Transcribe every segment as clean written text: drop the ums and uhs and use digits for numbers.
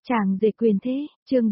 Chàng dệt quyền thế, chương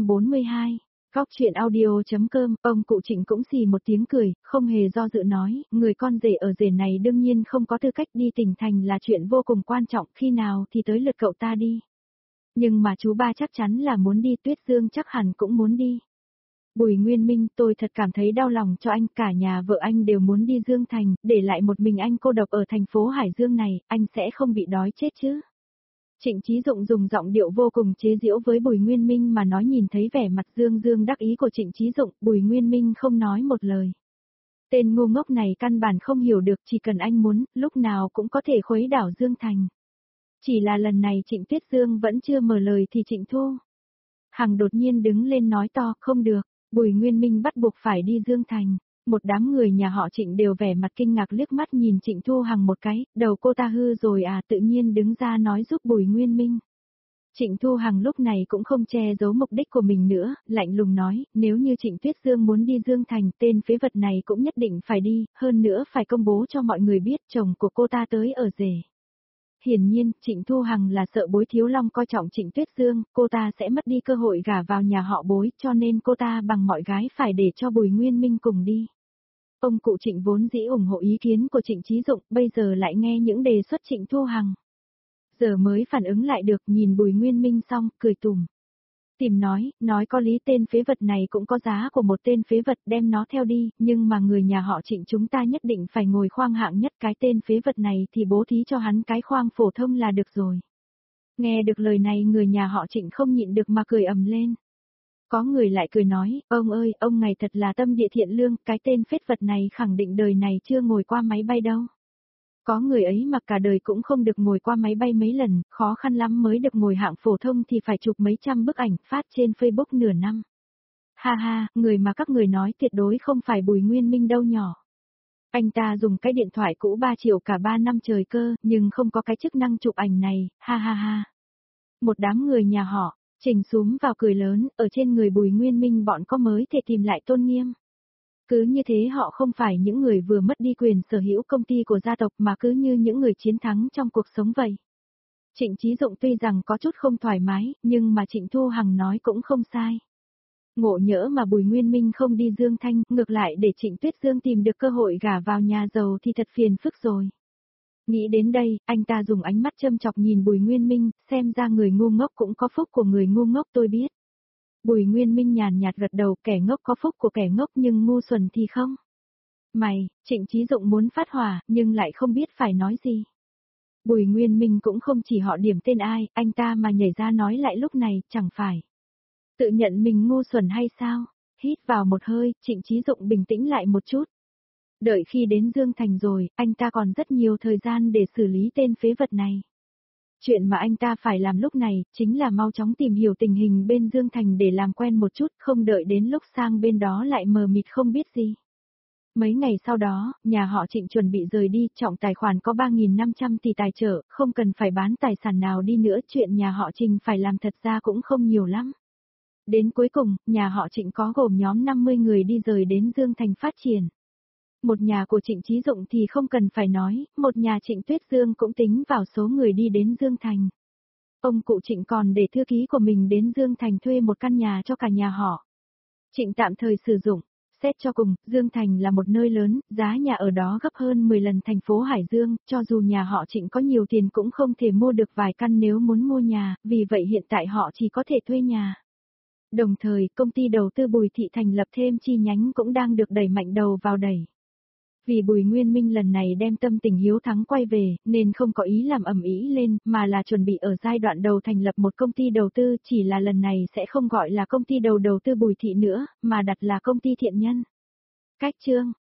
442. Góc chuyện audio.com, ông cụ Trịnh cũng xì một tiếng cười, không hề do dự nói, người con rể ở rể này đương nhiên không có tư cách đi tỉnh thành là chuyện vô cùng quan trọng, khi nào thì tới lượt cậu ta đi. Nhưng mà chú ba chắc chắn là muốn đi, Tuyết Dương chắc hẳn cũng muốn đi. Bùi Nguyên Minh, tôi thật cảm thấy đau lòng cho anh, cả nhà vợ anh đều muốn đi Dương Thành, để lại một mình anh cô độc ở thành phố Hải Dương này, anh sẽ không bị đói chết chứ. Trịnh Chí Dụng dùng giọng điệu vô cùng chế giễu với Bùi Nguyên Minh mà nói. Nhìn thấy vẻ mặt dương dương đắc ý của Trịnh Chí Dụng, Bùi Nguyên Minh không nói một lời. Tên ngu ngốc này căn bản không hiểu được, chỉ cần anh muốn, lúc nào cũng có thể khuấy đảo Dương Thành. Chỉ là lần này Trịnh Tuyết Dương vẫn chưa mở lời thì Trịnh Thu Hằng đột nhiên đứng lên nói to, không được, Bùi Nguyên Minh bắt buộc phải đi Dương Thành. Một đám người nhà họ Trịnh đều vẻ mặt kinh ngạc liếc mắt nhìn Trịnh Thu Hằng một cái, đầu cô ta hư rồi à, tự nhiên đứng ra nói giúp Bùi Nguyên Minh. Trịnh Thu Hằng lúc này cũng không che giấu mục đích của mình nữa, lạnh lùng nói, nếu như Trịnh Tuyết Dương muốn đi Dương Thành, tên phế vật này cũng nhất định phải đi, hơn nữa phải công bố cho mọi người biết chồng của cô ta tới ở rể. Hiển nhiên, Trịnh Thu Hằng là sợ Bối Thiếu Long coi trọng Trịnh Tuyết Dương, cô ta sẽ mất đi cơ hội gả vào nhà họ Bối, cho nên cô ta bằng mọi gái phải để cho Bùi Nguyên Minh cùng đi. Ông cụ Trịnh vốn dĩ ủng hộ ý kiến của Trịnh Chí Dụng, bây giờ lại nghe những đề xuất Trịnh Thu Hằng. Giờ mới phản ứng lại được, nhìn Bùi Nguyên Minh xong, cười tủm tỉm nói có lý, tên phế vật này cũng có giá của một tên phế vật, đem nó theo đi, nhưng mà người nhà họ Trịnh chúng ta nhất định phải ngồi khoang hạng nhất, cái tên phế vật này thì bố thí cho hắn cái khoang phổ thông là được rồi. Nghe được lời này người nhà họ Trịnh không nhịn được mà cười ầm lên. Có người lại cười nói, ông ơi, ông ngài thật là tâm địa thiện lương, cái tên phết vật này khẳng định đời này chưa ngồi qua máy bay đâu. Có người ấy mà cả đời cũng không được ngồi qua máy bay mấy lần, khó khăn lắm mới được ngồi hạng phổ thông thì phải chụp mấy trăm bức ảnh phát trên Facebook nửa năm. Ha ha, người mà các người nói tuyệt đối không phải Bùi Nguyên Minh đâu nhỏ. Anh ta dùng cái điện thoại cũ 3 triệu cả 3 năm trời cơ, nhưng không có cái chức năng chụp ảnh này, ha ha ha. Một đám người nhà họ Trịnh xúm vào cười lớn, ở trên người Bùi Nguyên Minh bọn có mới thể tìm lại tôn nghiêm. Cứ như thế họ không phải những người vừa mất đi quyền sở hữu công ty của gia tộc mà cứ như những người chiến thắng trong cuộc sống vậy. Trịnh Chí Dụng tuy rằng có chút không thoải mái, nhưng mà Trịnh Thu Hằng nói cũng không sai. Ngộ nhỡ mà Bùi Nguyên Minh không đi Dương Thanh, ngược lại để Trịnh Tuyết Dương tìm được cơ hội gả vào nhà giàu thì thật phiền phức rồi. Nghĩ đến đây, anh ta dùng ánh mắt châm chọc nhìn Bùi Nguyên Minh, xem ra người ngu ngốc cũng có phúc của người ngu ngốc tôi biết. Bùi Nguyên Minh nhàn nhạt gật đầu, kẻ ngốc có phúc của kẻ ngốc nhưng ngu xuẩn thì không. Mày, Trịnh Chí Dụng muốn phát hỏa, nhưng lại không biết phải nói gì. Bùi Nguyên Minh cũng không chỉ họ điểm tên ai, anh ta mà nhảy ra nói lại lúc này, chẳng phải tự nhận mình ngu xuẩn hay sao? Hít vào một hơi, Trịnh Chí Dụng bình tĩnh lại một chút. Đợi khi đến Dương Thành rồi, anh ta còn rất nhiều thời gian để xử lý tên phế vật này. Chuyện mà anh ta phải làm lúc này, chính là mau chóng tìm hiểu tình hình bên Dương Thành để làm quen một chút, không đợi đến lúc sang bên đó lại mờ mịt không biết gì. Mấy ngày sau đó, nhà họ Trịnh chuẩn bị rời đi, trọng tài khoản có 3.500 tỷ tài trợ, không cần phải bán tài sản nào đi nữa, chuyện nhà họ Trịnh phải làm thật ra cũng không nhiều lắm. Đến cuối cùng, nhà họ Trịnh có gồm nhóm 50 người đi rời đến Dương Thành phát triển. Một nhà của Trịnh Chí Dụng thì không cần phải nói, một nhà Trịnh Tuyết Dương cũng tính vào số người đi đến Dương Thành. Ông cụ Trịnh còn để thư ký của mình đến Dương Thành thuê một căn nhà cho cả nhà họ Trịnh tạm thời sử dụng. Xét cho cùng, Dương Thành là một nơi lớn, giá nhà ở đó gấp hơn 10 lần thành phố Hải Dương, cho dù nhà họ Trịnh có nhiều tiền cũng không thể mua được vài căn nếu muốn mua nhà, vì vậy hiện tại họ chỉ có thể thuê nhà. Đồng thời, công ty đầu tư Bùi Thị thành lập thêm chi nhánh cũng đang được đẩy mạnh đầu vào đẩy. Vì Bùi Nguyên Minh lần này đem tâm tình hiếu thắng quay về, nên không có ý làm ầm ĩ lên, mà là chuẩn bị ở giai đoạn đầu thành lập một công ty đầu tư, chỉ là lần này sẽ không gọi là công ty đầu tư Bùi Thị nữa, mà đặt là công ty thiện nhân. Cách chương